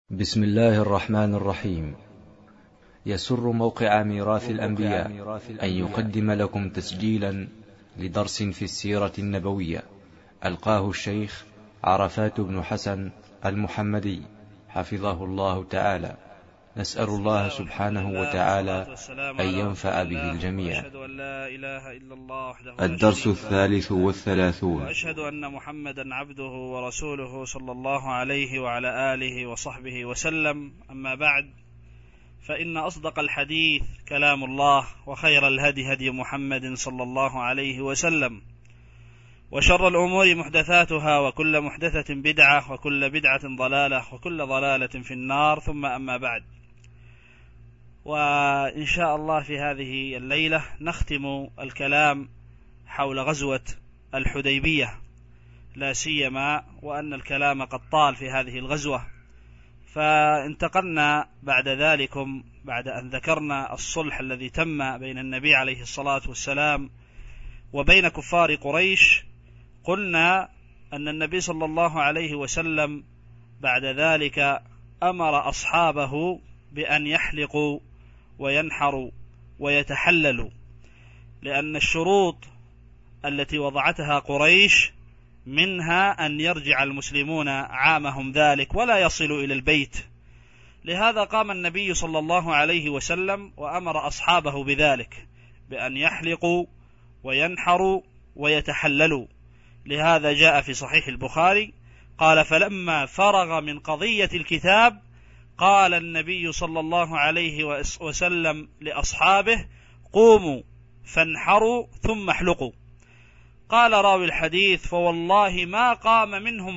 بسم الله الرحمن الرحيم. يسر موقع ميراث الأنبياء أن يقدم لكم تسجيلا لدرس في السيرة النبوية ألقاه الشيخ عرفات بن حسن المحمدي حفظه الله تعالى. نسأل الله سبحانه وتعالى أن ينفع به الجميع. الدرس 33 وأشهد أن محمدا عبده ورسوله صلى الله عليه وعلى آله وصحبه وسلم. أما بعد، فإن أصدق الحديث كلام الله، وخير الهدي هدي محمد صلى الله عليه وسلم، وشر الأمور محدثاتها، وكل محدثة بدعة، وكل بدعة ضلالة، وكل ضلالة في النار. ثم أما بعد، وإن شاء الله في هذه الليلة نختم الكلام حول غزوة الحديبية، لا سيما وأن الكلام قد طال في هذه الغزوة. فانتقلنا بعد ذلكم بعد أن ذكرنا الصلح الذي تم بين النبي عليه الصلاة والسلام وبين كفار قريش، قلنا أن النبي صلى الله عليه وسلم بعد ذلك أمر أصحابه بأن يحلقوا وينحروا ويتحللوا، لأن الشروط التي وضعتها قريش منها أن يرجع المسلمون عامهم ذلك ولا يصلوا إلى البيت. لهذا قام النبي صلى الله عليه وسلم وأمر أصحابه بذلك، بأن يحلقوا وينحروا ويتحللوا. لهذا جاء في صحيح البخاري قال: فلما فرغ من قضية الكتاب قال النبي صلى الله عليه وسلم لأصحابه: قوموا فانحروا ثم احلقوا. قال راوي الحديث: فوالله ما قام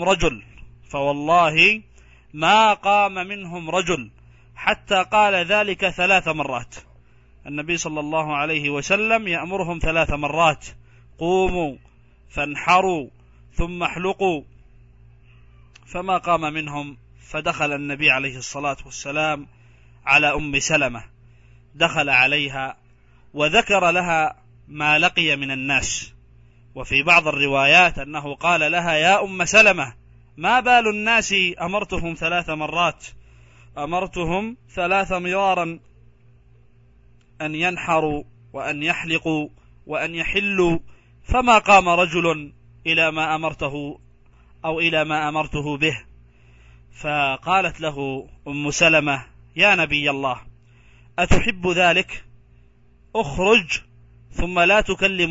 منهم رجل حتى قال ذلك 3 مرات. النبي صلى الله عليه وسلم يأمرهم 3 مرات: قوموا فانحروا ثم احلقوا، فما قام منهم. فدخل النبي عليه الصلاة والسلام على أم سلمة، دخل عليها وذكر لها ما لقي من الناس. وفي بعض الروايات أنه قال لها: يا أم سلمة، ما بال الناس أمرتهم 3 مرات، أمرتهم 3 مرارا أن ينحروا وأن يحلقوا وأن يحلوا، فما قام رجل إلى ما أمرته أو إلى ما أمرته به. فقالت له أم سلمة: يا نبي الله، أتحب ذلك؟ أخرج ثم لا تكلم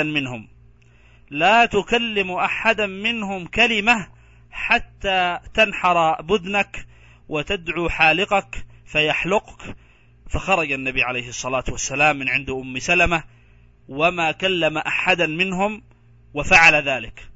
أحدا منهم كلمة حتى تنحر بدنك وتدعو حالقك فيحلقك. فخرج النبي عليه الصلاة والسلام من عند أم سلمة وما كلم أحدا منهم، وفعل ذلك،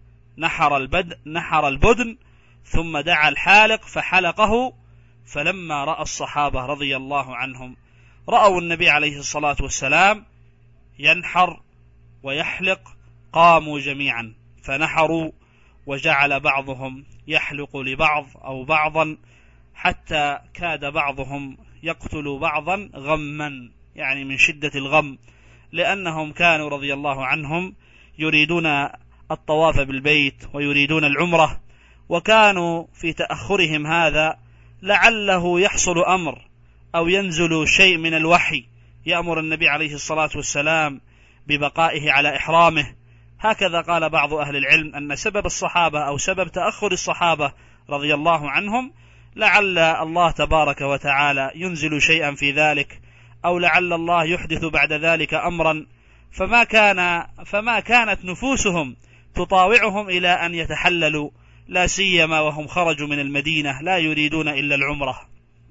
نحر البدن ثم دعا الحالق فحلقه. فلما رأى الصحابة رضي الله عنهم رأوا النبي عليه الصلاة والسلام ينحر ويحلق، قاموا جميعا فنحروا، وجعل بعضهم يحلق لبعض أو بعضا، حتى كاد بعضهم يقتل بعضا غما، يعني من شدة الغم، لأنهم كانوا رضي الله عنهم يريدون الطواف بالبيت ويريدون العمرة، وكانوا في تأخرهم هذا لعله يحصل أمر أو ينزل شيء من الوحي يأمر النبي عليه الصلاة والسلام ببقائه على إحرامه. هكذا قال بعض أهل العلم أن سبب الصحابة أو سبب تأخر الصحابة رضي الله عنهم لعل الله تبارك وتعالى ينزل شيئا في ذلك، أو لعل الله يحدث بعد ذلك أمرا، فما كانت نفوسهم تطاوعهم إلى أن يتحللوا، لا سيما وهم خرجوا من المدينة لا يريدون إلا العمرة.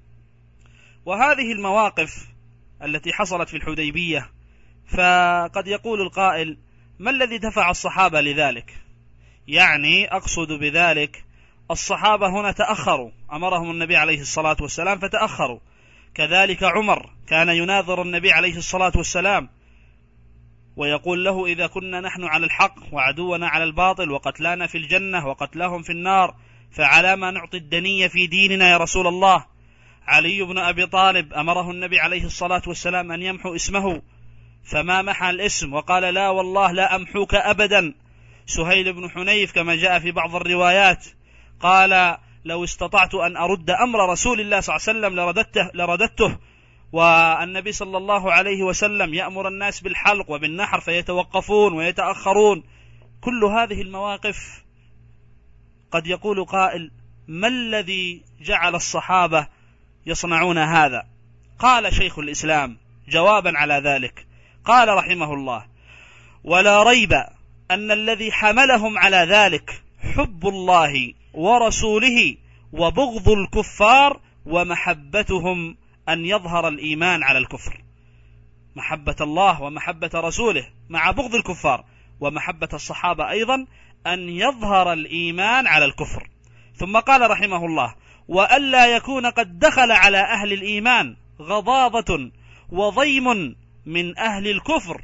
وهذه المواقف التي حصلت في الحديبية، فقد يقول القائل: ما الذي دفع الصحابة لذلك؟ يعني أقصد بذلك الصحابة هنا تأخروا، أمرهم النبي عليه الصلاة والسلام فتأخروا. كذلك عمر كان يناظر النبي عليه الصلاة والسلام ويقول له: إذا كنا نحن على الحق وعدونا على الباطل، وقتلانا في الجنة وقتلهم في النار، فعلى ما نعطي الدنية في ديننا يا رسول الله؟ علي بن أبي طالب أمره النبي عليه الصلاة والسلام أن يمحو اسمه، فما محى الاسم وقال: لا والله لا أمحوك أبدا. سهيل بن حنيف كما جاء في بعض الروايات قال: لو استطعت أن أرد أمر رسول الله صلى الله عليه وسلم لرددته. والنبي صلى الله عليه وسلم يأمر الناس بالحلق وبالنحر فيتوقفون ويتأخرون. كل هذه المواقف قد يقول قائل: ما الذي جعل الصحابة يصنعون هذا؟ قال شيخ الإسلام جوابا على ذلك، قال رحمه الله: ولا ريب أن الذي حملهم على ذلك حب الله ورسوله وبغض الكفار ومحبتهم أن يظهر الإيمان على الكفر. محبة الله ومحبة رسوله مع بغض الكفار، ومحبة الصحابة أيضا أن يظهر الإيمان على الكفر. ثم قال رحمه الله: وألا يكون قد دخل على أهل الإيمان غضاضة وضيم من أهل الكفر،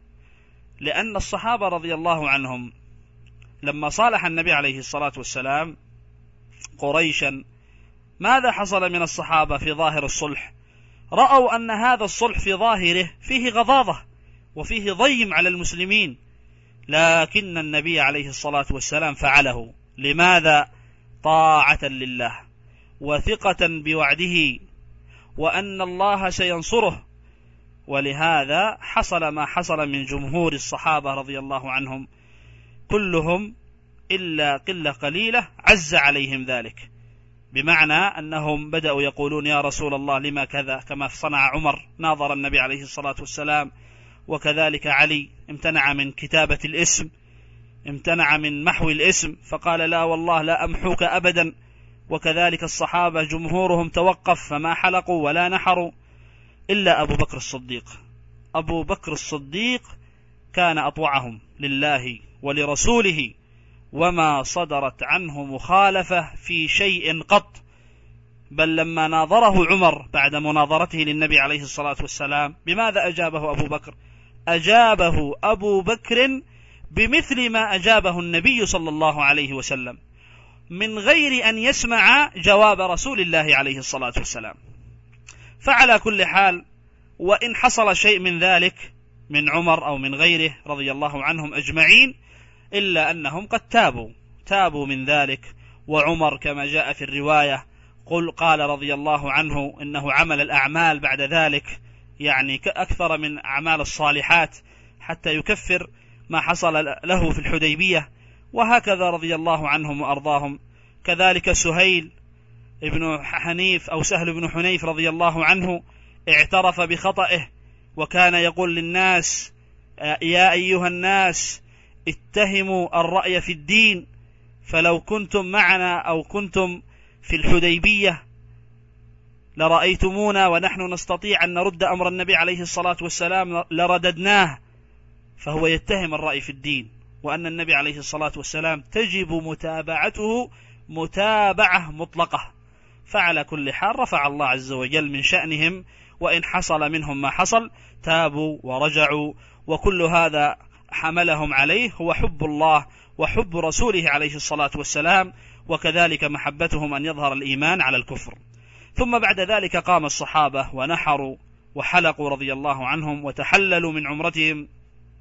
لأن الصحابة رضي الله عنهم لما صالح النبي عليه الصلاة والسلام قريشا، ماذا حصل من الصحابة في ظاهر الصلح؟ رأوا أن هذا الصلح في ظاهره فيه غضاضة وفيه ضيم على المسلمين، لكن النبي عليه الصلاة والسلام فعله. لماذا؟ طاعة لله وثقة بوعده وأن الله سينصره. ولهذا حصل ما حصل من جمهور الصحابة رضي الله عنهم، كلهم إلا قلة قليلة عز عليهم ذلك، بمعنى أنهم بدأوا يقولون: يا رسول الله لما كذا، كما صنع عمر ناظر النبي عليه الصلاة والسلام، وكذلك علي امتنع من كتابة الاسم، امتنع من محو الاسم، فقال: لا والله لا أمحوك أبدا. وكذلك الصحابة جمهورهم توقف فما حلقوا ولا نحروا إلا أبو بكر الصديق. أبو بكر الصديق كان أطوعهم لله ولرسوله، وما صدرت عنه مخالفة في شيء قط، بل لما ناظره عمر بعد مناظرته للنبي عليه الصلاة والسلام، بماذا أجابه أبو بكر؟ أجابه أبو بكر بمثل ما أجابه النبي صلى الله عليه وسلم، من غير أن يسمع جواب رسول الله عليه الصلاة والسلام. فعلى كل حال، وإن حصل شيء من ذلك من عمر أو من غيره رضي الله عنهم أجمعين، إلا أنهم قد تابوا من ذلك. وعمر كما جاء في الرواية قال رضي الله عنه إنه عمل الأعمال بعد ذلك، يعني أكثر من أعمال الصالحات حتى يكفر ما حصل له في الحديبية. وهكذا رضي الله عنهم وأرضاهم. كذلك سهيل ابن حنيف أو سهل بن حنيف رضي الله عنه اعترف بخطئه، وكان يقول للناس: يا أيها الناس اتهموا الرأي في الدين، فلو كنتم معنا أو كنتم في الحديبية لرأيتمونا ونحن نستطيع أن نرد أمر النبي عليه الصلاة والسلام لرددناه. فهو يتهم الرأي في الدين، وأن النبي عليه الصلاة والسلام تجب متابعته متابعة مطلقة. فعلى كل حال رفع الله عز وجل من شأنهم، وإن حصل منهم ما حصل تابوا ورجعوا، وكل هذا حملهم عليه هو حب الله وحب رسوله عليه الصلاة والسلام، وكذلك محبتهم أن يظهر الإيمان على الكفر. ثم بعد ذلك قام الصحابة ونحروا وحلقوا رضي الله عنهم وتحللوا من عمرتهم،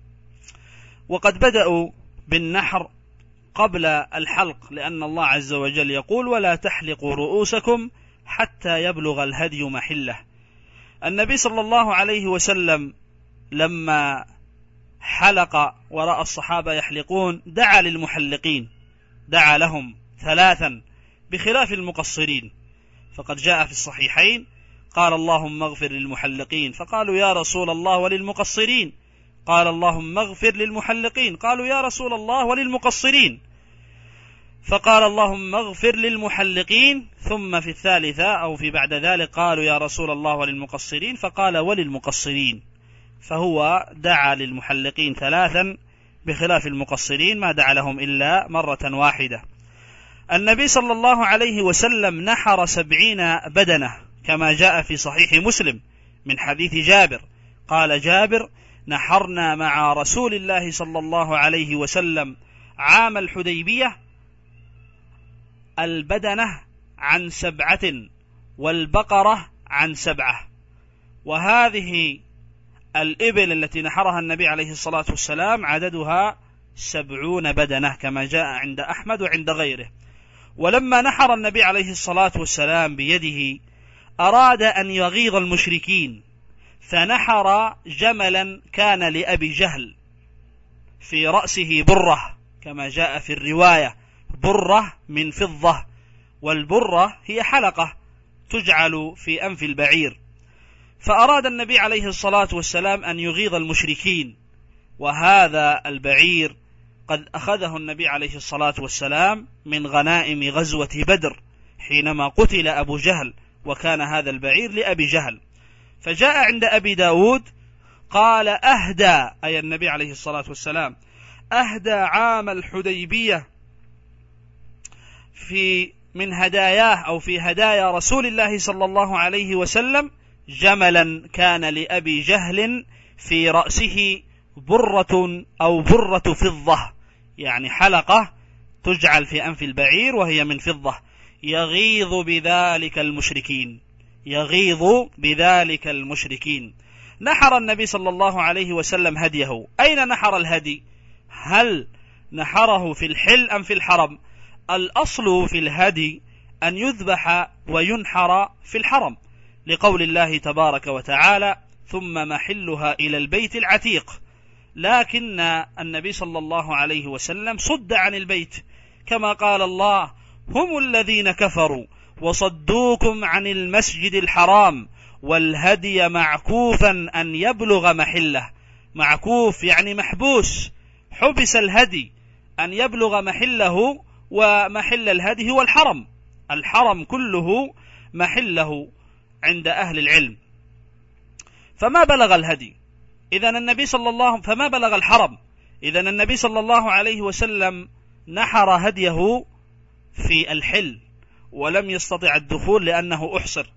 وقد بدأوا بالنحر قبل الحلق، لأن الله عز وجل يقول: ولا تحلقوا رؤوسكم حتى يبلغ الهدي محله. النبي صلى الله عليه وسلم لما حلق ورأى الصحابة يحلقون دعا للمحلقين، دعا لهم 3 بخلاف المقصرين. فقد جاء في الصحيحين قال: اللهم اغفر للمحلقين، فقالوا: يا رسول الله وللمقصرين؟ قال: اللهم اغفر للمحلقين. قالوا: يا رسول الله وللمقصرين؟ فقال: اللهم اغفر للمحلقين. ثم في الثالثة أو في بعد ذلك قالوا: يا رسول الله وللمقصرين؟ فقال: وللمقصرين. فهو دعا للمحلقين 3 بخلاف المقصرين، ما دعا لهم إلا مرة واحدة. النبي صلى الله عليه وسلم نحر 70 بدنة كما جاء في صحيح مسلم من حديث جابر. قال جابر: نحرنا مع رسول الله صلى الله عليه وسلم عام الحديبية البدنة عن 7 والبقرة عن 7. وهذه الإبل التي نحرها النبي عليه الصلاة والسلام عددها 70 بدنة كما جاء عند أحمد وعند غيره. ولما نحر النبي عليه الصلاة والسلام بيده أراد أن يغيظ المشركين، فنحر جملا كان لأبي جهل في رأسه برة، كما جاء في الرواية برة من فضة، والبرة هي حلقة تجعل في أنف البعير. فأراد النبي عليه الصلاة والسلام أن يغيظ المشركين، وهذا البعير قد أخذه النبي عليه الصلاة والسلام من غنائم غزوة بدر حينما قتل أبو جهل، وكان هذا البعير لأبي جهل. فجاء عند أبي داود قال أهدى، أي النبي عليه الصلاة والسلام أهدى عام الحديبية من هداياه أو في هدايا رسول الله صلى الله عليه وسلم جملا كان لأبي جهل في رأسه برة أو برة فضة، يعني حلقة تجعل في أنف البعير وهي من فضة، يغيظ بذلك المشركين، يغيظ بذلك المشركين. نحر النبي صلى الله عليه وسلم هديه. أين نحر الهدي؟ هل نحره في الحل أم في الحرم؟ الأصل في الهدي أن يذبح وينحر في الحرم، لقول الله تبارك وتعالى ثم محلها إلى البيت العتيق. لكن النبي صلى الله عليه وسلم صد عن البيت، كما قال الله هم الذين كفروا وصدوكم عن المسجد الحرام والهدي معكوفا أن يبلغ محله. معكوف يعني محبوس، حبس الهدي أن يبلغ محله، ومحل الهدي هو الحرم، الحرم كله محله عند أهل العلم. فما بلغ الهدي فما بلغ الحرم، إذن النبي صلى الله عليه وسلم نحر هديه في الحل ولم يستطع الدخول لأنه أحصر،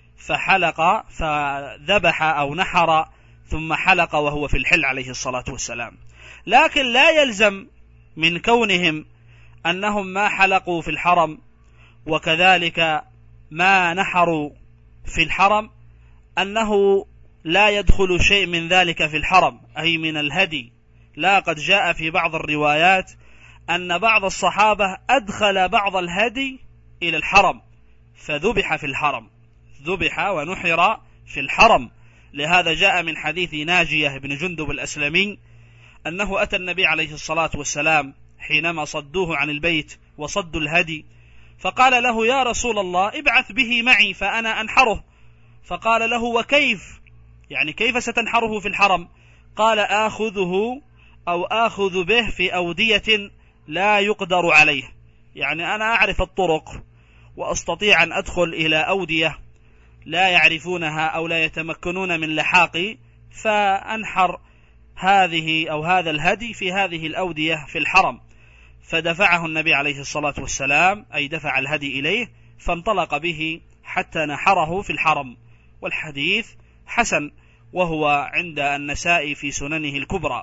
فذبح أو نحر ثم حلق وهو في الحل عليه الصلاة والسلام. لكن لا يلزم من كونهم أنهم ما حلقوا في الحرم وكذلك ما نحروا في الحرم أنه لا يدخل شيء من ذلك في الحرم، أي من الهدي. لا، قد جاء في بعض الروايات أن بعض الصحابة أدخل بعض الهدي إلى الحرم فذبح في الحرم، ذبح ونحر في الحرم. لهذا جاء من حديث ناجية بن جندب الأسلمي أنه أتى النبي عليه الصلاة والسلام حينما صدوه عن البيت وصدوا الهدي، فقال له يا رسول الله ابعث به معي فأنا أنحره. فقال له وكيف؟ يعني كيف ستنحره في الحرم؟ قال آخذه أو آخذ به في أودية لا يقدر عليه، يعني أنا أعرف الطرق وأستطيع أن أدخل إلى أودية لا يعرفونها أو لا يتمكنون من لحاقي، فأنحر هذه أو هذا الهدي في هذه الأودية في الحرم. فدفعه النبي عليه الصلاة والسلام، أي دفع الهدي إليه، فانطلق به حتى نحره في الحرم. والحديث حسن، وهو عند النسائي في سننه الكبرى.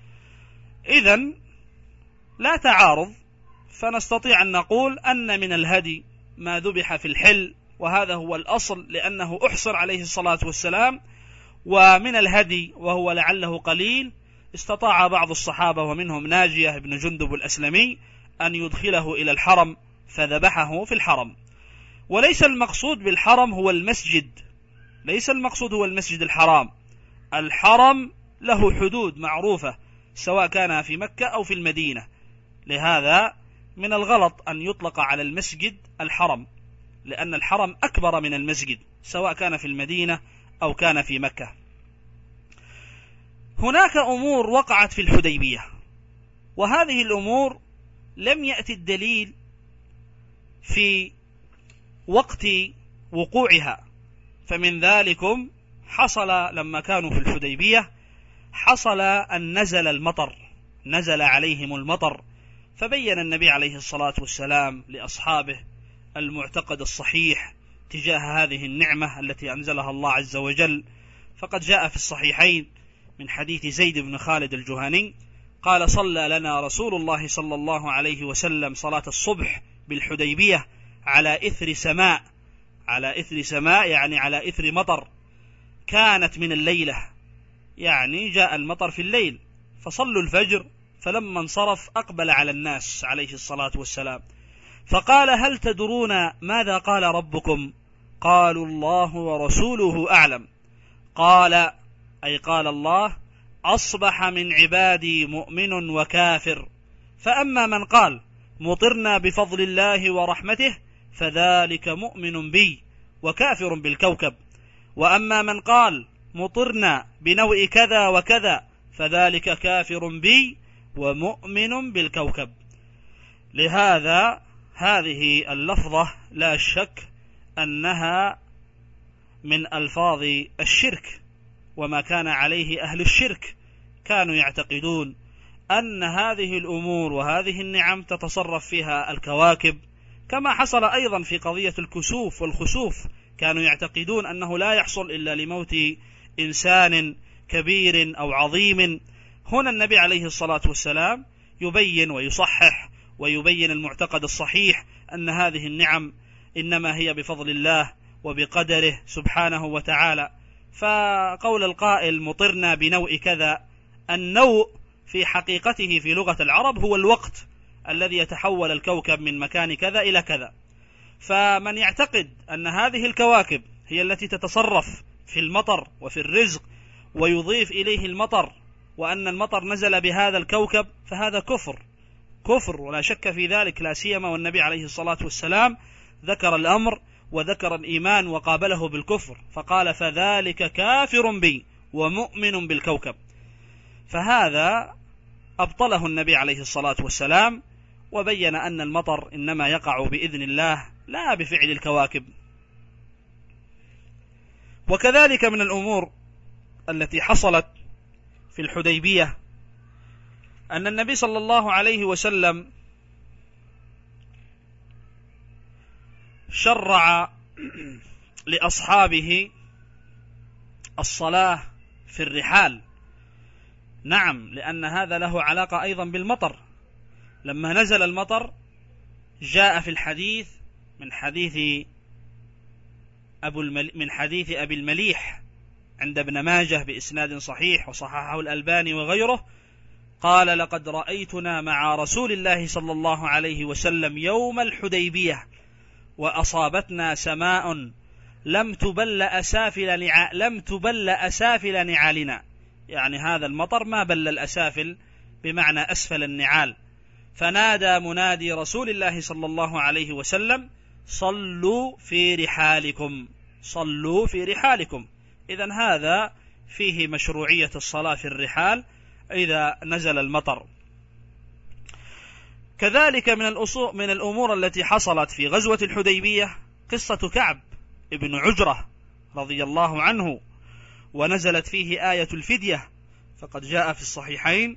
إذن لا تعارض، فنستطيع أن نقول أن من الهدي ما ذبح في الحل، وهذا هو الأصل لأنه أحصر عليه الصلاة والسلام. ومن الهدي وهو لعله قليل استطاع بعض الصحابة ومنهم ناجية بن جندب الأسلمي أن يدخله إلى الحرم فذبحه في الحرم. وليس المقصود بالحرم هو المسجد، ليس المقصود هو المسجد الحرام. الحرم له حدود معروفة سواء كان في مكة أو في المدينة، لهذا من الغلط أن يطلق على المسجد الحرم، لأن الحرم أكبر من المسجد سواء كان في المدينة أو كان في مكة. هناك أمور وقعت في الحديبية، وهذه الأمور لم يأتي الدليل في وقت وقوعها. فمن ذلكم حصل لما كانوا في الحديبية حصل أن نزل عليهم المطر، فبين النبي عليه الصلاة والسلام لأصحابه المعتقد الصحيح تجاه هذه النعمة التي أنزلها الله عز وجل. فقد جاء في الصحيحين من حديث زيد بن خالد الجهني قال صلى لنا رسول الله صلى الله عليه وسلم صلاة الصبح بالحديبية على إثر سماء، على إثر سماء يعني على إثر مطر كانت من الليلة، يعني جاء المطر في الليل، فصلوا الفجر، فلما انصرف أقبل على الناس عليه الصلاة والسلام فقال: هل تدرون ماذا قال ربكم؟ قالوا: الله ورسوله أعلم. قال، أي قال الله: أصبح من عبادي مؤمن وكافر، فأما من قال مطرنا بفضل الله ورحمته فذلك مؤمن بي وكافر بالكوكب، وأما من قال مطرنا بنوء كذا وكذا فذلك كافر بي ومؤمن بالكوكب. لهذا هذه اللفظة لا شك أنها من ألفاظ الشرك، وما كان عليه أهل الشرك كانوا يعتقدون أن هذه الأمور وهذه النعم تتصرف فيها الكواكب، كما حصل أيضا في قضية الكسوف والخسوف، كانوا يعتقدون أنه لا يحصل إلا لموت إنسان كبير أو عظيم. هنا النبي عليه الصلاة والسلام يبين ويصحح ويبين المعتقد الصحيح أن هذه النعم إنما هي بفضل الله وبقدره سبحانه وتعالى. فقول القائل مطرنا بنوء كذا، النوء في حقيقته في لغة العرب هو الوقت الذي يتحول الكوكب من مكان كذا إلى كذا. فمن يعتقد أن هذه الكواكب هي التي تتصرف في المطر وفي الرزق ويضيف إليه المطر، وأن المطر نزل بهذا الكوكب، فهذا كفر ولا شك في ذلك، لا سيما والنبي عليه الصلاة والسلام ذكر الأمر وذكر الإيمان وقابله بالكفر، فقال: فذلك كافر بي ومؤمن بالكوكب. فهذا أبطله النبي عليه الصلاة والسلام، وبين أن المطر إنما يقع بإذن الله لا بفعل الكواكب. وكذلك من الأمور التي حصلت في الحديبية أن النبي صلى الله عليه وسلم شرع لأصحابه الصلاة في الرحال. نعم، لأن هذا له علاقة أيضا بالمطر. لما نزل المطر جاء في الحديث من حديث أبي المليح عند ابن ماجه بإسناد صحيح وصححه الألباني وغيره، قال: لقد رأيتنا مع رسول الله صلى الله عليه وسلم يوم الحديبية وأصابتنا سماء لم تبل أسافل نعالنا. يعني هذا المطر ما بل الأسافل بمعنى أسفل النعال. فنادى منادي رسول الله صلى الله عليه وسلم: صلوا في رحالكم، صلوا في رحالكم. إذن هذا فيه مشروعية الصلاة في الرحال إذا نزل المطر. كذلك من الأمور التي حصلت في غزوة الحديبية قصة كعب ابن عجرة رضي الله عنه، ونزلت فيه آية الفدية. فقد جاء في الصحيحين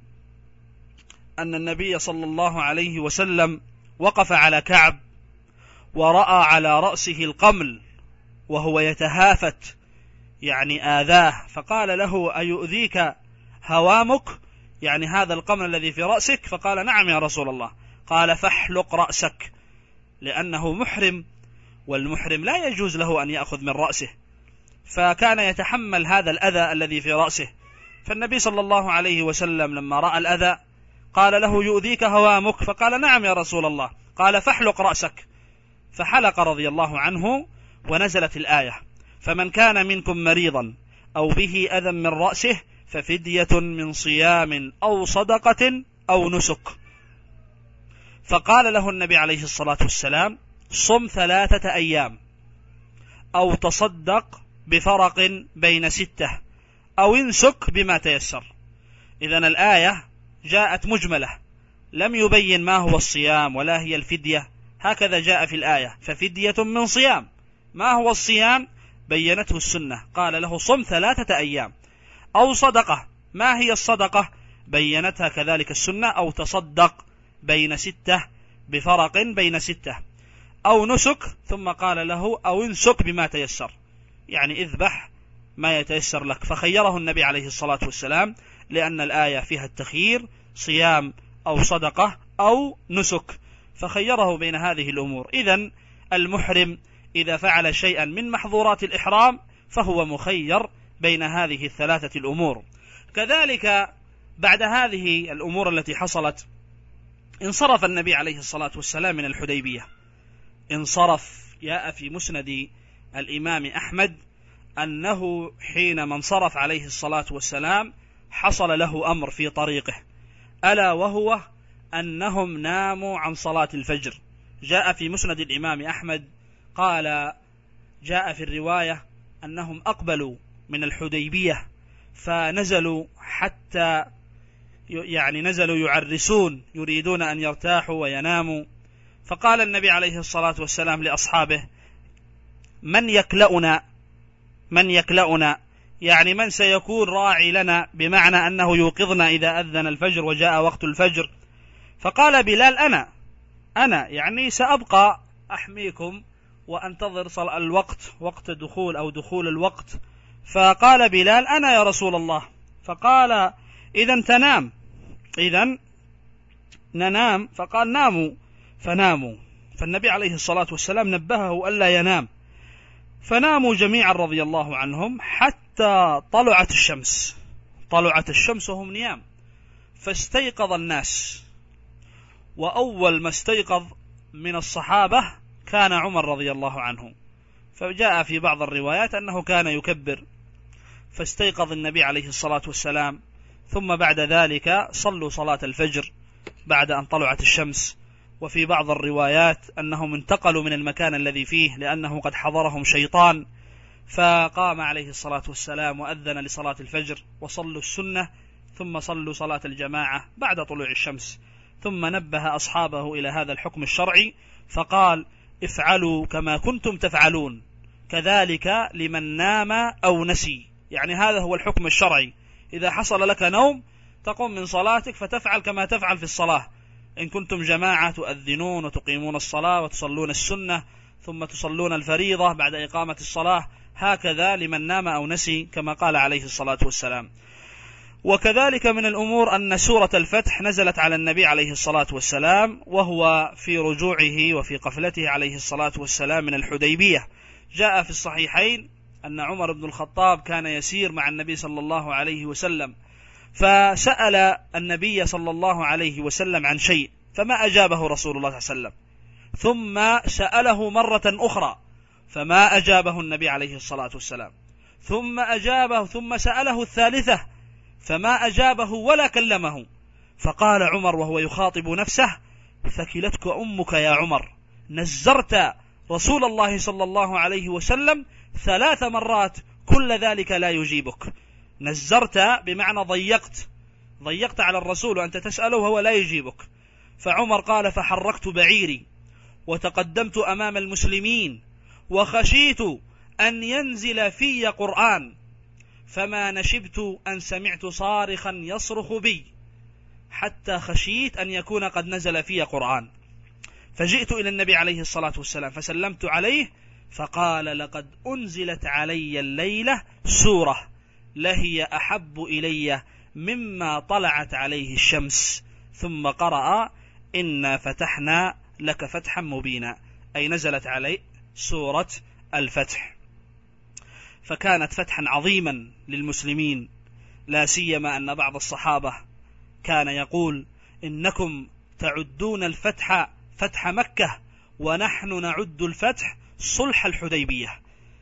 أن النبي صلى الله عليه وسلم وقف على كعب ورأى على رأسه القمل وهو يتهافت، يعني آذاه، فقال له: أيؤذيك هوامك؟ يعني هذا القمل الذي في رأسك؟ فقال: نعم يا رسول الله. قال: فاحلق رأسك، لأنه محرم، والمحرم لا يجوز له أن يأخذ من رأسه، فكان يتحمل هذا الأذى الذي في رأسه. فالنبي صلى الله عليه وسلم لما رأى الأذى قال له: يؤذيك هوامك؟ فقال: نعم يا رسول الله. قال: فاحلق رأسك. فحلق رضي الله عنه، ونزلت الآية: فمن كان منكم مريضا أو به أذى من رأسه ففدية من صيام أو صدقة أو نسك. فقال له النبي عليه الصلاة والسلام: صم 3 أيام أو تصدق بفرق بين 6 أو انسك بما تيسر. إذن الآية جاءت مجملة، لم يبين ما هو الصيام ولا هي الفدية، هكذا جاء في الآية: ففدية من صيام. ما هو الصيام؟ بينته السنة، قال له: صم 3 أيام. أو صدقة، ما هي الصدقة؟ بينتها كذلك السنة: أو تصدق بين 6 بفرق بين 6. أو نسك، ثم قال له: أو انسك بما تيسر، يعني اذبح ما يتيسر لك. فخيره النبي عليه الصلاة والسلام، لأن الآية فيها التخيير: صيام أو صدقة أو نسك، فخيره بين هذه الأمور. إذن المحرم إذا فعل شيئا من محظورات الإحرام فهو مخير بين هذه ال3 الأمور. كذلك بعد هذه الأمور التي حصلت انصرف النبي عليه الصلاة والسلام من الحديبية، انصرف. جاء في مسند الإمام أحمد أنه حينما انصرف عليه الصلاة والسلام حصل له أمر في طريقه، ألا وهو أنهم ناموا عن صلاة الفجر. جاء في مسند الإمام أحمد قال جاء في الرواية أنهم أقبلوا من الحديبية فنزلوا حتى نزلوا يعرسون يريدون أن يرتاحوا ويناموا، فقال النبي عليه الصلاة والسلام لأصحابه من يكلأنا يعني من سيكون راعي لنا، بمعنى أنه يوقظنا إذا أذن الفجر وجاء وقت الفجر. فقال بلال أنا يعني سأبقى أحميكم وأنتظر الوقت، وقت دخول أو دخول الوقت. فقال بلال أنا يا رسول الله. فقال إذن تنام، إذن ننام. فقال ناموا، فناموا. فالنبي عليه الصلاة والسلام نبهه ألا ينام، فناموا جميعا رضي الله عنهم حتى طلعت الشمس وهم نيام، فاستيقظ الناس. وأول ما استيقظ من الصحابة كان عمر رضي الله عنه، فجاء في بعض الروايات أنه كان يكبر، فاستيقظ النبي عليه الصلاة والسلام. ثم بعد ذلك صلوا صلاة الفجر بعد أن طلعت الشمس. وفي بعض الروايات أنهم انتقلوا من المكان الذي فيه لأنه قد حضرهم شيطان، فقام عليه الصلاة والسلام وأذن لصلاة الفجر وصلوا السنة، ثم صلوا صلاة الجماعة بعد طلوع الشمس. ثم نبه أصحابه إلى هذا الحكم الشرعي فقال افعلوا كما كنتم تفعلون كذلك لمن نام أو نسي. يعني هذا هو الحكم الشرعي، إذا حصل لك نوم تقوم من صلاتك فتفعل كما تفعل في الصلاة. إن كنتم جماعة تؤذنون وتقيمون الصلاة وتصلون السنة ثم تصلون الفريضة بعد إقامة الصلاة، هكذا لمن نام أو نسي كما قال عليه الصلاة والسلام. وكذلك من الأمور أن سورة الفتح نزلت على النبي عليه الصلاة والسلام وهو في رجوعه وفي قفلته عليه الصلاة والسلام من الحديبية. جاء في الصحيحين أن عمر بن الخطاب كان يسير مع النبي صلى الله عليه وسلم، فسأل النبي صلى الله عليه وسلم عن شيء فما أجابه رسول الله صلى الله عليه وسلم، ثم سأله مرة أخرى فما أجابه النبي عليه الصلاة والسلام، ثم أجابه، ثم سأله الثالثة فما أجابه ولا كلمه. فقال عمر وهو يخاطب نفسه ثكلتك أمك يا عمر، نزرت رسول الله صلى الله عليه وسلم 3 مرات كل ذلك لا يجيبك. نزرت بمعنى ضيقت على الرسول وأنت تسأله وهو لا يجيبك. فعمر قال فحركت بعيري وتقدمت أمام المسلمين وخشيت أن ينزل في قرآن، فما نشبت أن سمعت صارخا يصرخ بي حتى خشيت أن يكون قد نزل في قرآن. فجئت إلى النبي عليه الصلاة والسلام فسلمت عليه فقال لقد أنزلت علي الليلة سورة لهي أحب إلي مما طلعت عليه الشمس، ثم قرأ إنا فتحنا لك فتحا مبينا، أي نزلت عليه سورة الفتح. فكانت فتحا عظيما للمسلمين، لا سيما أن بعض الصحابة كان يقول إنكم تعدون الفتح فتح مكة ونحن نعد الفتح صلح الحديبية.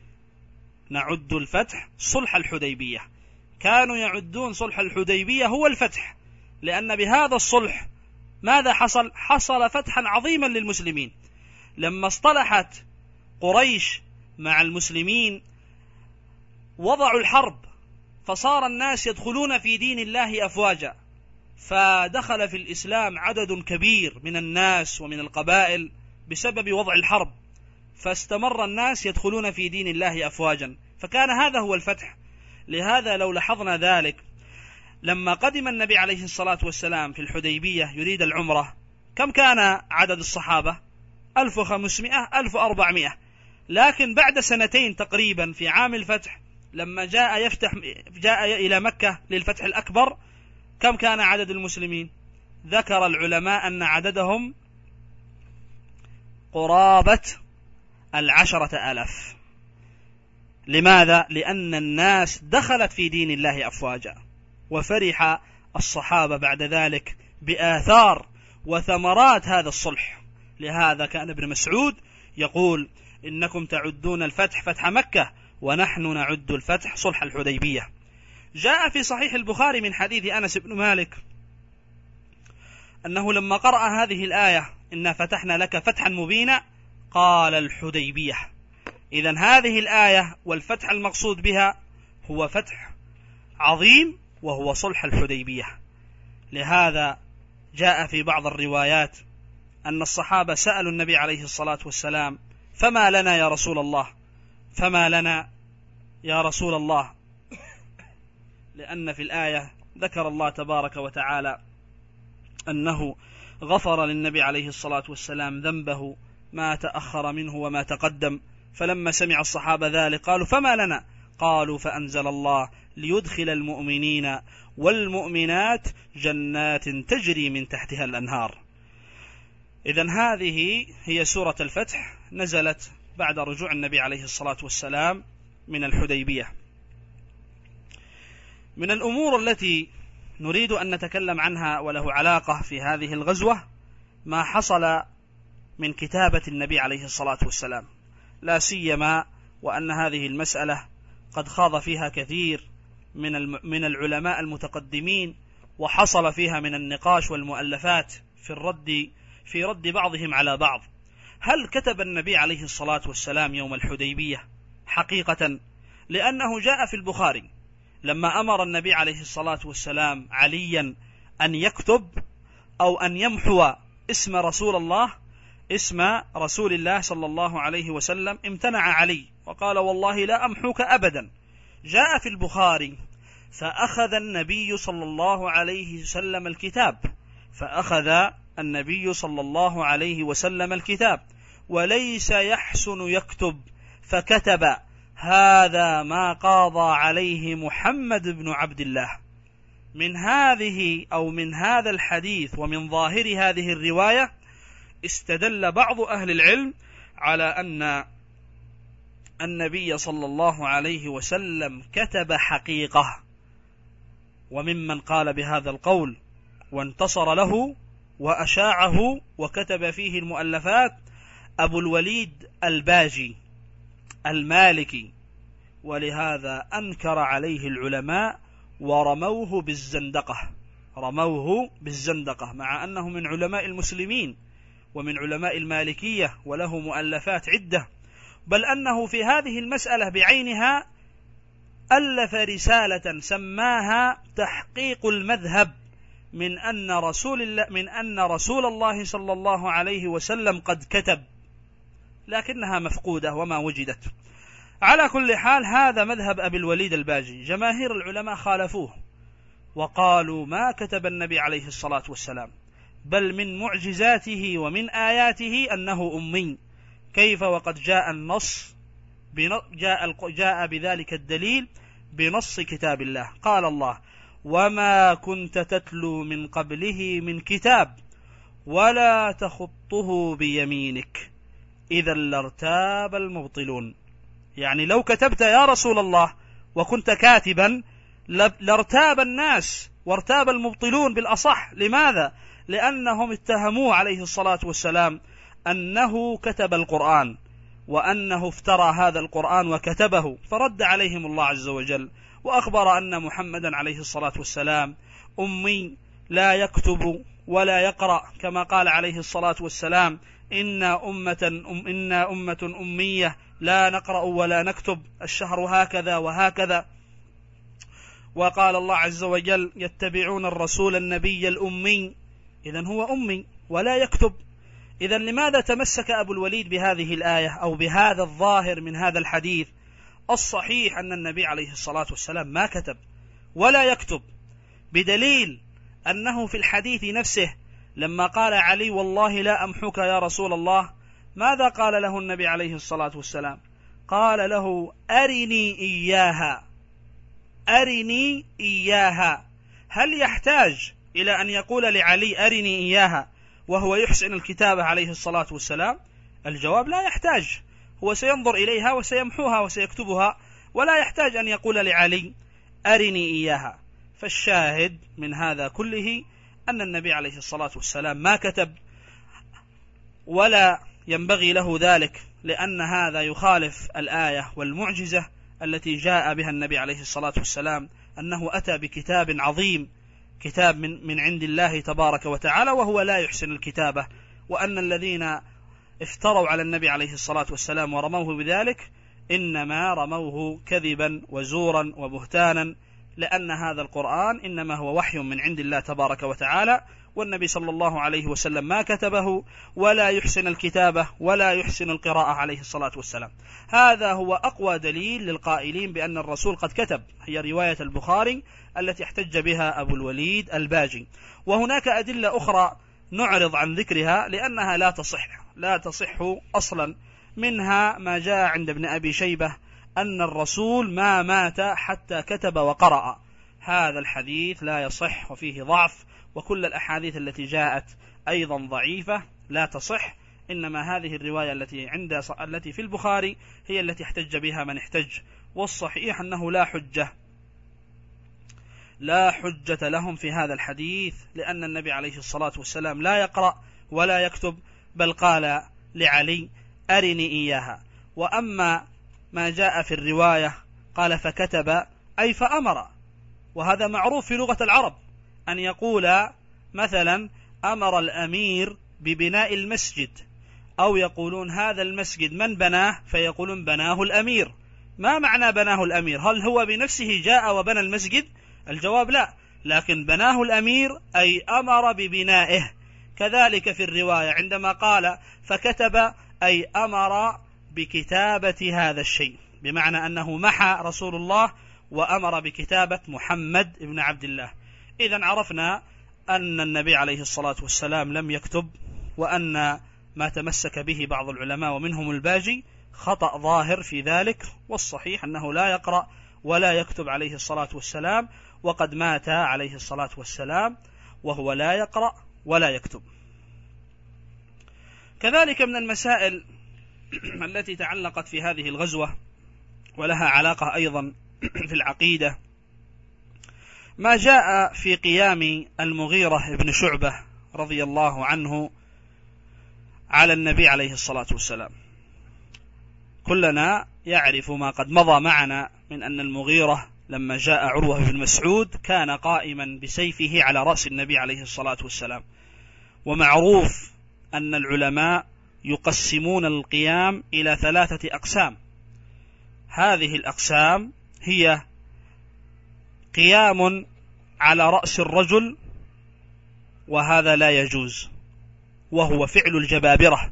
نعد الفتح صلح الحديبية، كانوا يعدون صلح الحديبية هو الفتح، لأن بهذا الصلح ماذا حصل؟ حصل فتحا عظيما للمسلمين. لما اصطلحت قريش مع المسلمين وضعوا الحرب، فصار الناس يدخلون في دين الله أفواجا، فدخل في الإسلام عدد كبير من الناس ومن القبائل بسبب وضع الحرب، فاستمر الناس يدخلون في دين الله أفواجا، فكان هذا هو الفتح. لهذا لو لاحظنا ذلك لما قدم النبي عليه الصلاة والسلام في الحديبية يريد العمرة، كم كان عدد الصحابة؟ 1500 1400. لكن بعد 2 تقريبا في عام الفتح لما جاء إلى مكة للفتح الأكبر، كم كان عدد المسلمين؟ ذكر العلماء أن عددهم قرابة 10,000. لماذا؟ لأن الناس دخلت في دين الله أفواجا، وفرح الصحابة بعد ذلك بآثار وثمرات هذا الصلح. لهذا كان ابن مسعود يقول: إنكم تعدون الفتح فتح مكة ونحن نعد الفتح صلح الحديبية. جاء في صحيح البخاري من حديث أنس بن مالك أنه لما قرأ هذه الآية: إنا فتحنا لك فتحا مبينا، قال الحديبية. إذن هذه الآية والفتح المقصود بها هو فتح عظيم وهو صلح الحديبية. لهذا جاء في بعض الروايات أن الصحابة سألوا النبي عليه الصلاة والسلام: فما لنا يا رسول الله، فما لنا يا رسول الله، لأن في الآية ذكر الله تبارك وتعالى أنه غفر للنبي عليه الصلاة والسلام ذنبه ما تأخر منه وما تقدم. فلما سمع الصحابة ذلك قالوا: فما لنا؟ قالوا: فأنزل الله ليدخل المؤمنين والمؤمنات جنات تجري من تحتها الأنهار. إذن هذه هي سورة الفتح، نزلت بعد رجوع النبي عليه الصلاة والسلام من الحديبية. من الأمور التي نريد أن نتكلم عنها وله علاقة في هذه الغزوة ما حصل من كتابة النبي عليه الصلاة والسلام، لا سيما وأن هذه المسألة قد خاض فيها كثير من العلماء المتقدمين، وحصل فيها من النقاش والمؤلفات في رد بعضهم على بعض. هل كتب النبي عليه الصلاة والسلام يوم الحديبية حقيقة؟ لأنه جاء في البخاري لما أمر النبي عليه الصلاة والسلام عليا أن يكتب أو أن يمحو اسم رسول الله صلى الله عليه وسلم، امتنع علي وقال: والله لا أمحوك أبدا. جاء في البخاري: فأخذ النبي صلى الله عليه وسلم الكتاب وليس يحسن يكتب فكتب: هذا ما قاضى عليه محمد بن عبد الله. من هذا الحديث ومن ظاهر هذه الرواية استدل بعض أهل العلم على أن النبي صلى الله عليه وسلم كتب حقيقة، وممن قال بهذا القول وانتصر له وأشاعه وكتب فيه المؤلفات أبو الوليد الباجي المالكي، ولهذا أنكر عليه العلماء ورموه بالزندقة، مع أنه من علماء المسلمين ومن علماء المالكية وله مؤلفات عدة، بل أنه في هذه المسألة بعينها ألف رسالة سماها تحقيق المذهب من أن رسول الله صلى الله عليه وسلم قد كتب، لكنها مفقودة وما وجدت. على كل حال هذا مذهب أبي الوليد الباجي. جماهير العلماء خالفوه وقالوا: ما كتب النبي عليه الصلاة والسلام، بل من معجزاته ومن آياته أنه أمي. كيف وقد جاء النص جاء بذلك الدليل بنص كتاب الله. قال الله: وما كنت تتلو من قبله من كتاب ولا تخطه بيمينك إذا لارتاب المبطلون. يعني لو كتبت يا رسول الله وكنت كاتبا لارتاب الناس وارتاب المبطلون بالأصح. لماذا؟ لأنهم اتهموه عليه الصلاة والسلام أنه كتب القرآن وأنه افترى هذا القرآن وكتبه، فرد عليهم الله عز وجل وأخبر أن محمدا عليه الصلاة والسلام أمي لا يكتب ولا يقرأ، كما قال عليه الصلاة والسلام: إنا أمة أمية لا نقرأ ولا نكتب، الشهر هكذا وهكذا. وقال الله عز وجل: يتبعون الرسول النبي الأمي. إذن هو أمي ولا يكتب. إذن لماذا تمسك أبو الوليد بهذه الآية أو بهذا الظاهر من هذا الحديث؟ الصحيح أن النبي عليه الصلاة والسلام ما كتب ولا يكتب، بدليل أنه في الحديث نفسه لما قال علي: والله لا أمحوك يا رسول الله، ماذا قال له النبي عليه الصلاة والسلام؟ قال له: أرني إياها. هل يحتاج إلى أن يقول لعلي: أرني إياها وهو يحسن الكتابة عليه الصلاة والسلام؟ الجواب: لا يحتاج، هو سينظر إليها وسيمحوها وسيكتبها، ولا يحتاج أن يقول لعلي: أرني إياها. فالشاهد من هذا كله أن النبي عليه الصلاة والسلام ما كتب، ولا ينبغي له ذلك، لأن هذا يخالف الآية والمعجزة التي جاء بها النبي عليه الصلاة والسلام، أنه أتى بكتاب عظيم، كتاب من عند الله تبارك وتعالى، وهو لا يحسن الكتابة، وأن الذين افتروا على النبي عليه الصلاة والسلام ورموه بذلك إنما رموه كذبا وزورا وبهتانا، لأن هذا القرآن إنما هو وحي من عند الله تبارك وتعالى، والنبي صلى الله عليه وسلم ما كتبه ولا يحسن الكتابة ولا يحسن القراءة عليه الصلاة والسلام. هذا هو أقوى دليل للقائلين بأن الرسول قد كتب، هي رواية البخاري التي احتج بها أبو الوليد الباجي. وهناك أدلة أخرى نعرض عن ذكرها لأنها لا تصح أصلا، منها ما جاء عند ابن أبي شيبة أن الرسول ما مات حتى كتب وقرأ. هذا الحديث لا يصح وفيه ضعف، وكل الأحاديث التي جاءت أيضا ضعيفة لا تصح، إنما هذه الرواية التي في البخاري هي التي احتج بها من احتج، والصحيح أنه لا حجة لهم في هذا الحديث، لأن النبي عليه الصلاة والسلام لا يقرأ ولا يكتب، بل قال لعلي أرني إياها. وأما ما جاء في الرواية قال فكتب أي فأمر، وهذا معروف في لغة العرب، أن يقول مثلا أمر الأمير ببناء المسجد، أو يقولون هذا المسجد من بناه، فيقولون بناه الأمير. ما معنى بناه الأمير؟ هل هو بنفسه جاء وبنى المسجد؟ الجواب لا، لكن بناه الأمير أي أمر ببنائه. كذلك في الرواية عندما قال فكتب أي أمر بكتابة هذا الشيء، بمعنى أنه محى رسول الله وأمر بكتابة محمد بن عبد الله. إذن عرفنا أن النبي عليه الصلاة والسلام لم يكتب، وأن ما تمسك به بعض العلماء ومنهم الباجي خطأ ظاهر في ذلك، والصحيح أنه لا يقرأ ولا يكتب عليه الصلاة والسلام، وقد مات عليه الصلاة والسلام وهو لا يقرأ ولا يكتب. كذلك من المسائل التي تعلقت في هذه الغزوة ولها علاقة أيضا في العقيدة ما جاء في قيام المغيرة بن شعبة رضي الله عنه على النبي عليه الصلاة والسلام. كلنا يعرف ما قد مضى معنا من أن المغيرة لما جاء عروة بن مسعود كان قائما بسيفه على رأس النبي عليه الصلاة والسلام. ومعروف أن العلماء يقسمون القيام إلى 3 أقسام. هذه الأقسام هي قيام على رأس الرجل، وهذا لا يجوز وهو فعل الجبابرة،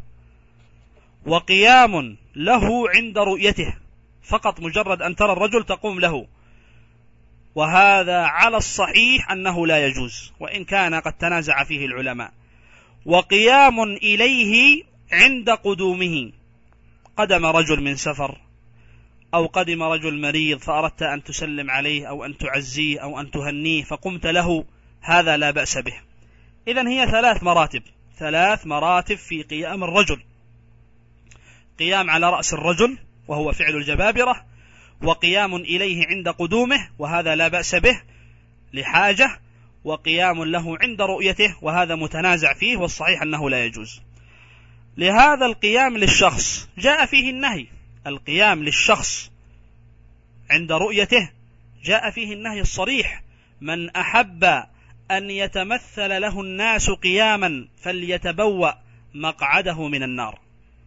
وقيام له عند رؤيته، فقط مجرد أن ترى الرجل تقوم له، وهذا على الصحيح أنه لا يجوز وإن كان قد تنازع فيه العلماء. وقيام إليه عند قدومه، قدم رجل من سفر أو قدم رجل مريض فأردت أن تسلم عليه أو أن تعزيه أو أن تهنيه فقمت له، هذا لا بأس به. إذن هي 3 مراتب في قيام الرجل: قيام على رأس الرجل وهو فعل الجبابرة، وقيام إليه عند قدومه وهذا لا بأس به لحاجة، وقيام له عند رؤيته وهذا متنازع فيه والصحيح أنه لا يجوز. لهذا القيام للشخص جاء فيه النهي، القيام للشخص عند رؤيته جاء فيه النهي الصريح: من أحب أن يتمثل له الناس قياما فليتبوأ مقعده من النار.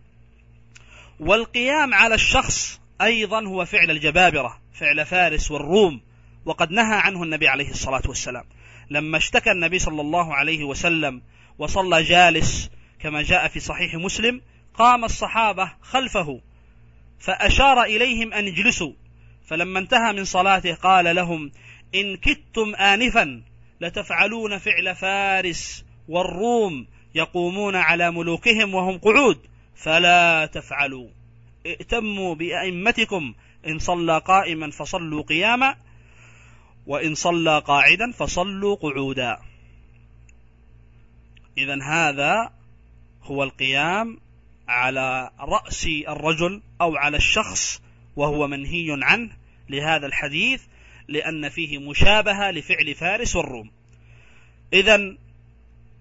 والقيام على الشخص أيضا هو فعل الجبابرة، فعل فارس والروم، وقد نهى عنه النبي عليه الصلاة والسلام. لما اشتكى النبي صلى الله عليه وسلم وصلى جالس كما جاء في صحيح مسلم، قام الصحابة خلفه فأشار إليهم أن اجلسوا، فلما انتهى من صلاته قال لهم: إن كدتم آنفا لتفعلون فعل فارس والروم يقومون على ملوكهم وهم قعود، فلا تفعلوا، ائتموا بأئمتكم، إن صلى قائما فصلوا قياما، وإن صلى قاعدا فصلوا قعودا. إذن هذا هو القيام على رأس الرجل أو على الشخص، وهو منهي عنه لهذا الحديث، لأن فيه مشابهة لفعل فارس والروم. إذن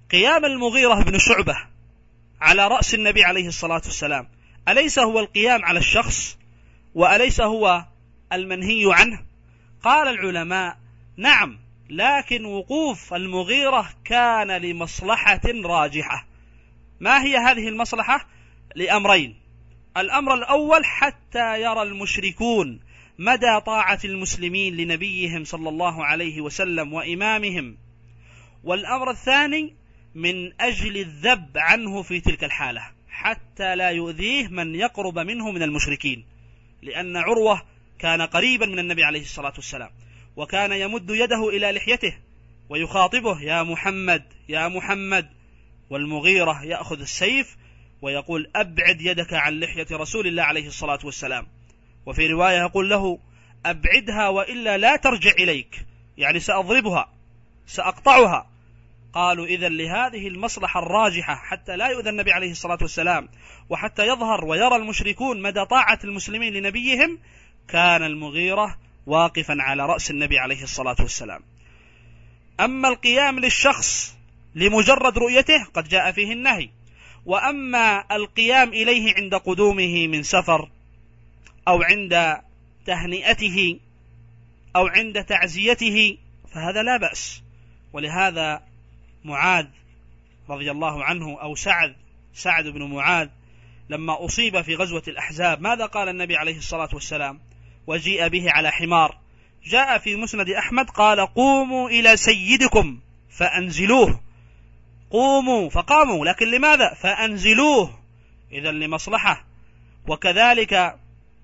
قيام المغيرة بن شعبة على رأس النبي عليه الصلاة والسلام أليس هو القيام على الشخص وأليس هو المنهي عنه؟ قال العلماء نعم، لكن وقوف المغيرة كان لمصلحة راجحة. ما هي هذه المصلحة؟ لأمرين: الأمر الأول حتى يرى المشركون مدى طاعة المسلمين لنبيهم صلى الله عليه وسلم وإمامهم، والأمر الثاني من أجل الذب عنه في تلك الحالة حتى لا يؤذيه من يقرب منه من المشركين، لأن عروة كان قريبا من النبي عليه الصلاة والسلام وكان يمد يده إلى لحيته ويخاطبه: يا محمد يا محمد، والمغيرة يأخذ السيف ويقول: أبعد يدك عن لحية رسول الله عليه الصلاة والسلام. وفي رواية يقول له: أبعدها وإلا لا ترجع إليك، يعني سأضربها سأقطعها. قالوا: إذن لهذه المصلحة الراجحة حتى لا يؤذى النبي عليه الصلاة والسلام وحتى يظهر ويرى المشركون مدى طاعة المسلمين لنبيهم، كان المغيرة واقفا على رأس النبي عليه الصلاة والسلام. أما القيام للشخص لمجرد رؤيته قد جاء فيه النهي، وأما القيام إليه عند قدومه من سفر أو عند تهنئته أو عند تعزيته فهذا لا بأس. ولهذا معاذ رضي الله عنه أو سعد بن معاذ لما أصيب في غزوة الأحزاب ماذا قال النبي عليه الصلاة والسلام وجيء به على حمار؟ جاء في مسند أحمد قال: قوموا إلى سيدكم فأنزلوه. قوموا فقاموا، لكن لماذا؟ فأنزلوه، إذن لمصلحة. وكذلك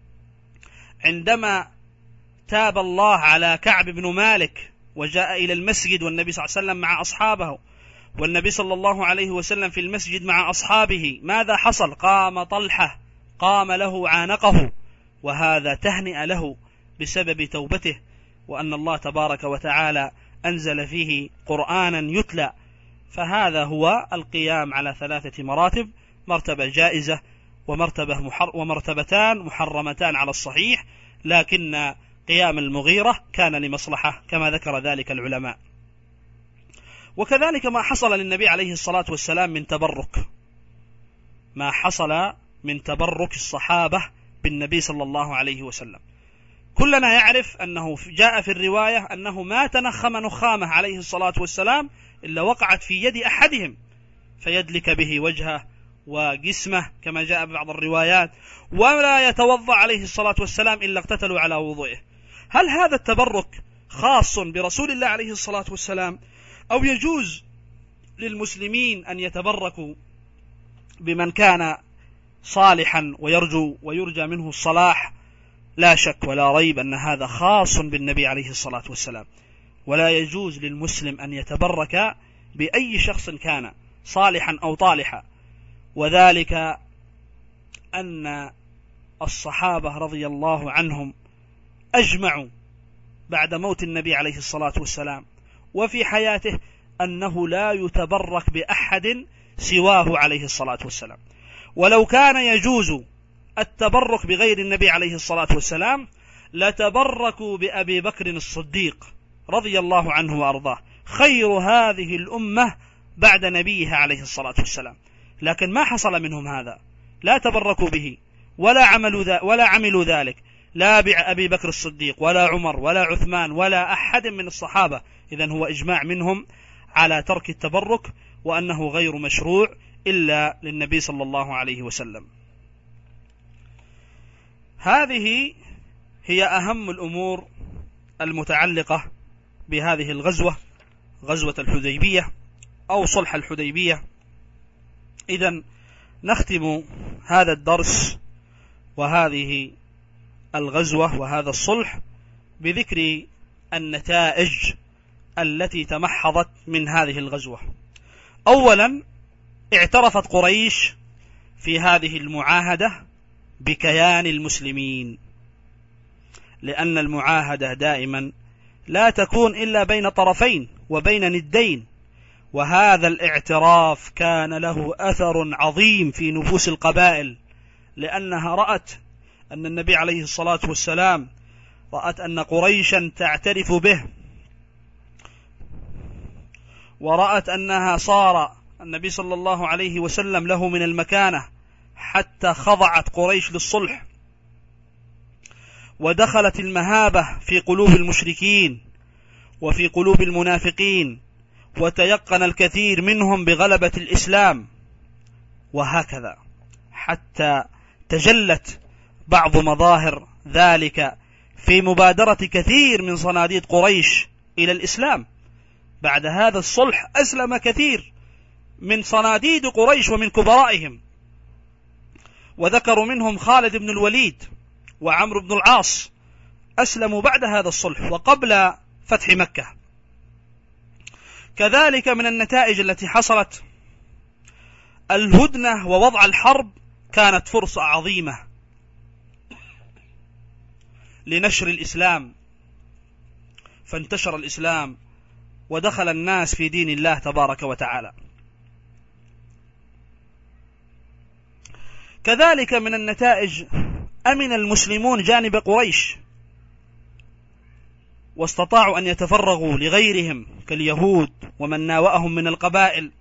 عندما تاب الله على كعب بن مالك وجاء إلى المسجد والنبي صلى الله عليه وسلم مع أصحابه، والنبي صلى الله عليه وسلم في المسجد مع أصحابه، ماذا حصل؟ قام طلحة قام له عانقه، وهذا تهنئ له بسبب توبته، وأن الله تبارك وتعالى أنزل فيه قرآنا يتلى. فهذا هو القيام على 3 مراتب: مرتبة جائزة ومرتبتان محرمتان على الصحيح، لكن قيام المغيرة كان لمصلحة كما ذكر ذلك العلماء. وكذلك ما حصل للنبي عليه الصلاة والسلام من تبرك، ما حصل من تبرك الصحابة بالنبي صلى الله عليه وسلم. كلنا يعرف أنه جاء في الرواية أنه ما تنخم نخامة عليه الصلاة والسلام إلا وقعت في يد أحدهم فيدلك به وجهه وجسمه كما جاء ببعض الروايات، ولا يتوضأ عليه الصلاة والسلام إلا اقتتلوا على وضوئه. هل هذا التبرك خاص برسول الله عليه الصلاة والسلام، أو يجوز للمسلمين أن يتبركوا بمن كان صالحا ويرجى منه الصلاح؟ لا شك ولا ريب أن هذا خاص بالنبي عليه الصلاة والسلام، ولا يجوز للمسلم أن يتبرك بأي شخص كان صالحا أو طالحا. وذلك أن الصحابة رضي الله عنهم أجمعوا بعد موت النبي عليه الصلاة والسلام وفي حياته أنه لا يتبرك بأحد سواه عليه الصلاة والسلام. ولو كان يجوز التبرك بغير النبي عليه الصلاة والسلام لتبركوا بأبي بكر الصديق رضي الله عنه وأرضاه، خير هذه الأمة بعد نبيها عليه الصلاة والسلام. لكن ما حصل منهم هذا، لا تبركوا به ولا عملوا ذلك، لا بأبي بكر الصديق ولا عمر ولا عثمان ولا أحد من الصحابة. إذن هو إجماع منهم على ترك التبرك وأنه غير مشروع إلا للنبي صلى الله عليه وسلم. هذه هي أهم الأمور المتعلقة بهذه الغزوة، غزوة الحديبية أو صلح الحديبية. إذن نختم هذا الدرس وهذه الغزوة وهذا الصلح بذكر النتائج التي تمحضت من هذه الغزوة. أولا، اعترفت قريش في هذه المعاهدة بكيان المسلمين، لأن المعاهدة دائما لا تكون إلا بين طرفين وبين ندين، وهذا الاعتراف كان له أثر عظيم في نفوس القبائل، لأنها رأت أن النبي عليه الصلاة والسلام رأت أن قريشا تعترف به ورأت أنها صار النبي صلى الله عليه وسلم له من المكانة حتى خضعت قريش للصلح، ودخلت المهابة في قلوب المشركين وفي قلوب المنافقين، وتيقن الكثير منهم بغلبة الإسلام، وهكذا حتى تجلت بعض مظاهر ذلك في مبادرة كثير من صناديد قريش إلى الإسلام. بعد هذا الصلح أسلم كثير من صناديد قريش ومن كبرائهم، وذكروا منهم خالد بن الوليد وعمرو بن العاص، أسلموا بعد هذا الصلح وقبل فتح مكة. كذلك من النتائج التي حصلت الهدنة ووضع الحرب كانت فرصة عظيمة لنشر الإسلام، فانتشر الإسلام ودخل الناس في دين الله تبارك وتعالى. كذلك من النتائج أمن المسلمون جانب قريش، واستطاعوا أن يتفرغوا لغيرهم كاليهود ومن ناوأهم من القبائل.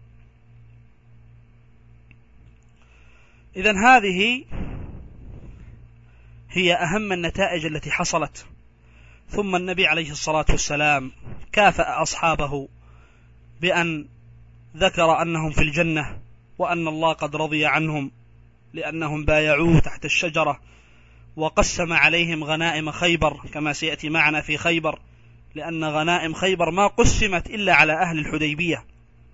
إذن هذه هي أهم النتائج التي حصلت. ثم النبي عليه الصلاة والسلام كافأ أصحابه بأن ذكر أنهم في الجنة، وأن الله قد رضي عنهم لأنهم بايعوه تحت الشجرة، وقسم عليهم غنائم خيبر كما سيأتي معنا في خيبر، لأن غنائم خيبر ما قسمت إلا على أهل الحديبية.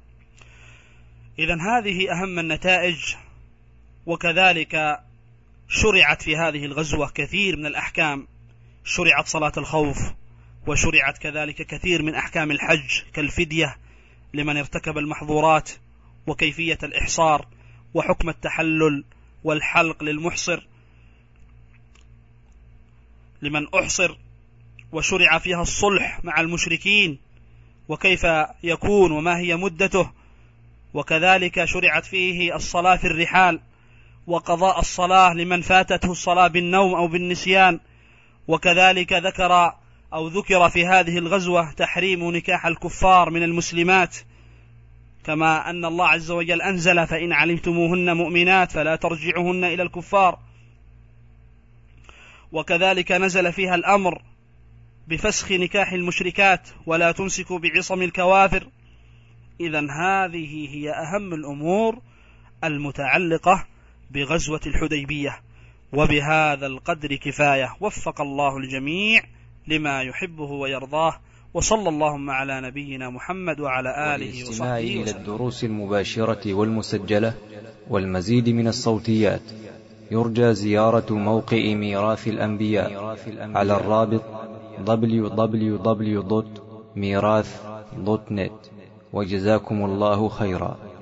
إذن هذه أهم النتائج. وكذلك شرعت في هذه الغزوة كثير من الأحكام، شرعت صلاة الخوف، وشرعت كذلك كثير من أحكام الحج كالفدية لمن ارتكب المحظورات، وكيفية الإحصار، وحكم التحلل والحلق للمحصر لمن أحصر، وشرع فيها الصلح مع المشركين وكيف يكون وما هي مدته، وكذلك شرعت فيه الصلاة في الرحال، وقضاء الصلاة لمن فاتته الصلاة بالنوم أو بالنسيان. وكذلك ذكر في هذه الغزوة تحريم نكاح الكفار من المسلمات، كما أن الله عز وجل أنزل: فإن علمتموهن مؤمنات فلا ترجعوهن إلى الكفار. وكذلك نزل فيها الأمر بفسخ نكاح المشركات ولا تمسكوا بعصم الكوافر. إذن هذه هي أهم الأمور المتعلقة بغزوة الحديبية. وبهذا القدر كفاية، وفق الله الجميع لما يحبه ويرضاه، وصلى اللهم على نبينا محمد وعلى آله وصحبه وسلم. إلى الدروس المباشرة والمسجلة والمزيد من الصوتيات يرجى زيارة موقع ميراث الأنبياء على الرابط www.mirath.net. وجزاكم الله خيرا.